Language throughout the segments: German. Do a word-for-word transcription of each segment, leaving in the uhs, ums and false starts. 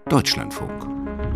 Deutschlandfunk.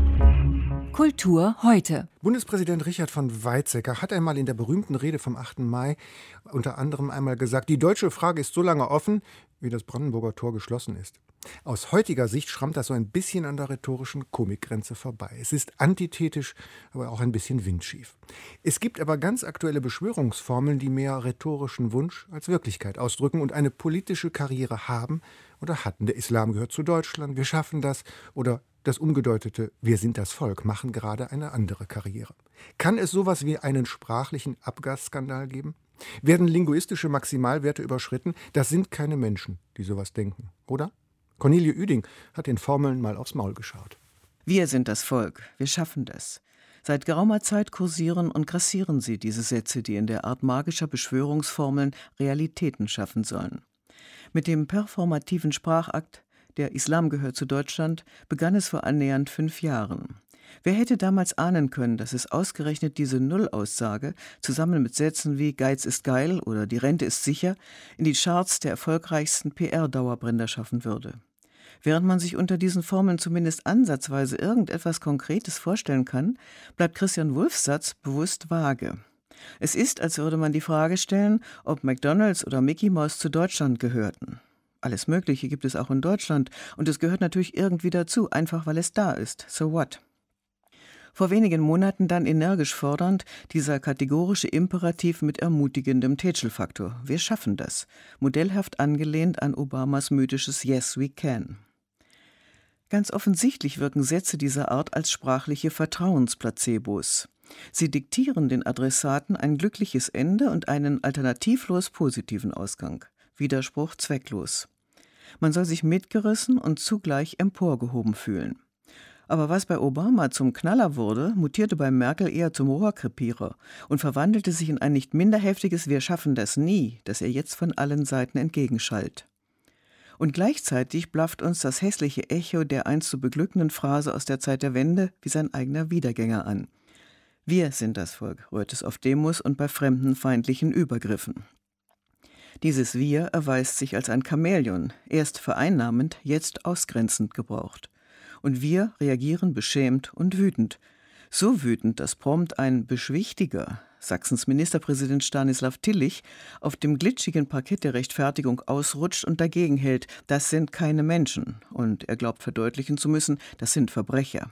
Kultur heute. Bundespräsident Richard von Weizsäcker hat einmal in der berühmten Rede vom achten Mai unter anderem einmal gesagt, die deutsche Frage ist so lange offen, wie das Brandenburger Tor geschlossen ist. Aus heutiger Sicht schrammt das so ein bisschen an der rhetorischen Komikgrenze vorbei. Es ist antithetisch, aber auch ein bisschen windschief. Es gibt aber ganz aktuelle Beschwörungsformeln, die mehr rhetorischen Wunsch als Wirklichkeit ausdrücken und eine politische Karriere haben oder hatten. Der Islam gehört zu Deutschland, wir schaffen das, oder das umgedeutete Wir sind das Volk machen gerade eine andere Karriere. Kann es sowas wie einen sprachlichen Abgasskandal geben? Werden linguistische Maximalwerte überschritten? Das sind keine Menschen, die sowas denken, oder? Cornelie Oeding hat den Formeln mal aufs Maul geschaut. Wir sind das Volk, wir schaffen das. Seit geraumer Zeit kursieren und grassieren sie, diese Sätze, die in der Art magischer Beschwörungsformeln Realitäten schaffen sollen. Mit dem performativen Sprachakt Der Islam gehört zu Deutschland begann es vor annähernd fünf Jahren. Wer hätte damals ahnen können, dass es ausgerechnet diese Nullaussage zusammen mit Sätzen wie Geiz ist geil oder die Rente ist sicher in die Charts der erfolgreichsten P R-Dauerbrenner schaffen würde? Während man sich unter diesen Formeln zumindest ansatzweise irgendetwas Konkretes vorstellen kann, bleibt Christian Wulffs Satz bewusst vage. Es ist, als würde man die Frage stellen, ob McDonald's oder Mickey Mouse zu Deutschland gehörten. Alles Mögliche gibt es auch in Deutschland und es gehört natürlich irgendwie dazu, einfach weil es da ist. So what? Vor wenigen Monaten dann energisch fordernd dieser kategorische Imperativ mit ermutigendem Tätschelfaktor. Wir schaffen das. Modellhaft angelehnt an Obamas mythisches Yes, we can. Ganz offensichtlich wirken Sätze dieser Art als sprachliche Vertrauensplacebos. Sie diktieren den Adressaten ein glückliches Ende und einen alternativlos positiven Ausgang. Widerspruch zwecklos. Man soll sich mitgerissen und zugleich emporgehoben fühlen. Aber was bei Obama zum Knaller wurde, mutierte bei Merkel eher zum Rohrkrepierer und verwandelte sich in ein nicht minder heftiges Wir schaffen das nie, das er jetzt von allen Seiten entgegenschallt. Und gleichzeitig blafft uns das hässliche Echo der einst zu beglückenden Phrase aus der Zeit der Wende wie sein eigener Wiedergänger an. Wir sind das Volk, rührt es auf Demos und bei fremden feindlichen Übergriffen. Dieses Wir erweist sich als ein Chamäleon, erst vereinnahmend, jetzt ausgrenzend gebraucht. Und wir reagieren beschämt und wütend. So wütend, dass prompt ein Beschwichtiger, Sachsens Ministerpräsident Stanislav Tillich, auf dem glitschigen Parkett der Rechtfertigung ausrutscht und dagegen hält, das sind keine Menschen. Und er glaubt verdeutlichen zu müssen, das sind Verbrecher.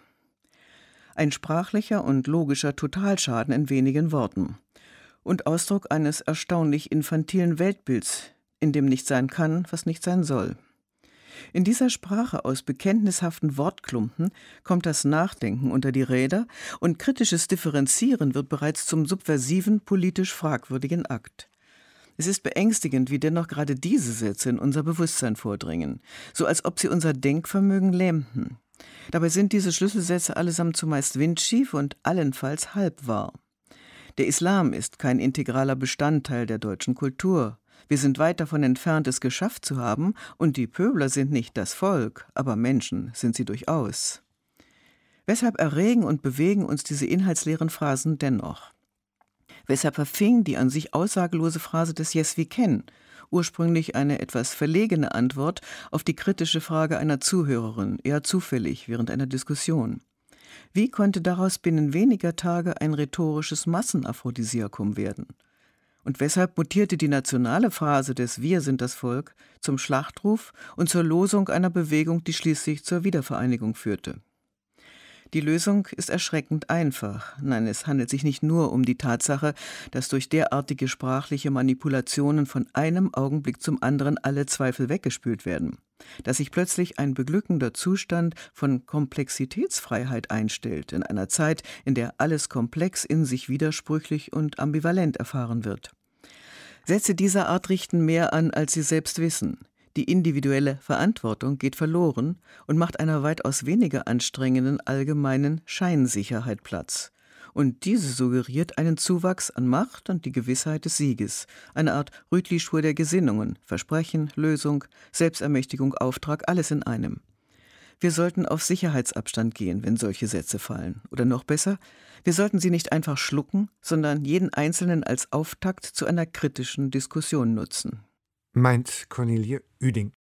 Ein sprachlicher und logischer Totalschaden in wenigen Worten. Und Ausdruck eines erstaunlich infantilen Weltbilds, in dem nicht sein kann, was nicht sein soll. In dieser Sprache aus bekenntnishaften Wortklumpen kommt das Nachdenken unter die Räder und kritisches Differenzieren wird bereits zum subversiven, politisch fragwürdigen Akt. Es ist beängstigend, wie dennoch gerade diese Sätze in unser Bewusstsein vordringen, so als ob sie unser Denkvermögen lähmten. Dabei sind diese Schlüsselsätze allesamt zumeist windschief und allenfalls halbwahr. Der Islam ist kein integraler Bestandteil der deutschen Kultur. Wir sind weit davon entfernt, es geschafft zu haben, und die Pöbler sind nicht das Volk, aber Menschen sind sie durchaus. Weshalb erregen und bewegen uns diese inhaltsleeren Phrasen dennoch? Weshalb verfing die an sich aussagelose Phrase des Yes, we can, ursprünglich eine etwas verlegene Antwort auf die kritische Frage einer Zuhörerin, eher zufällig während einer Diskussion? Wie konnte daraus binnen weniger Tage ein rhetorisches Massenaphrodisiakum werden? Und weshalb mutierte die nationale Phrase des Wir sind das Volk zum Schlachtruf und zur Losung einer Bewegung, die schließlich zur Wiedervereinigung führte? Die Lösung ist erschreckend einfach. Nein, es handelt sich nicht nur um die Tatsache, dass durch derartige sprachliche Manipulationen von einem Augenblick zum anderen alle Zweifel weggespült werden. Dass sich plötzlich ein beglückender Zustand von Komplexitätsfreiheit einstellt, in einer Zeit, in der alles komplex in sich widersprüchlich und ambivalent erfahren wird. Sätze dieser Art richten mehr an, als sie selbst wissen. Die individuelle Verantwortung geht verloren und macht einer weitaus weniger anstrengenden allgemeinen Scheinsicherheit Platz. Und diese suggeriert einen Zuwachs an Macht und die Gewissheit des Sieges, eine Art Rütli-Schwur der Gesinnungen, Versprechen, Lösung, Selbstermächtigung, Auftrag, alles in einem. Wir sollten auf Sicherheitsabstand gehen, wenn solche Sätze fallen. Oder noch besser, wir sollten sie nicht einfach schlucken, sondern jeden Einzelnen als Auftakt zu einer kritischen Diskussion nutzen. Meint Cornelie Oeding.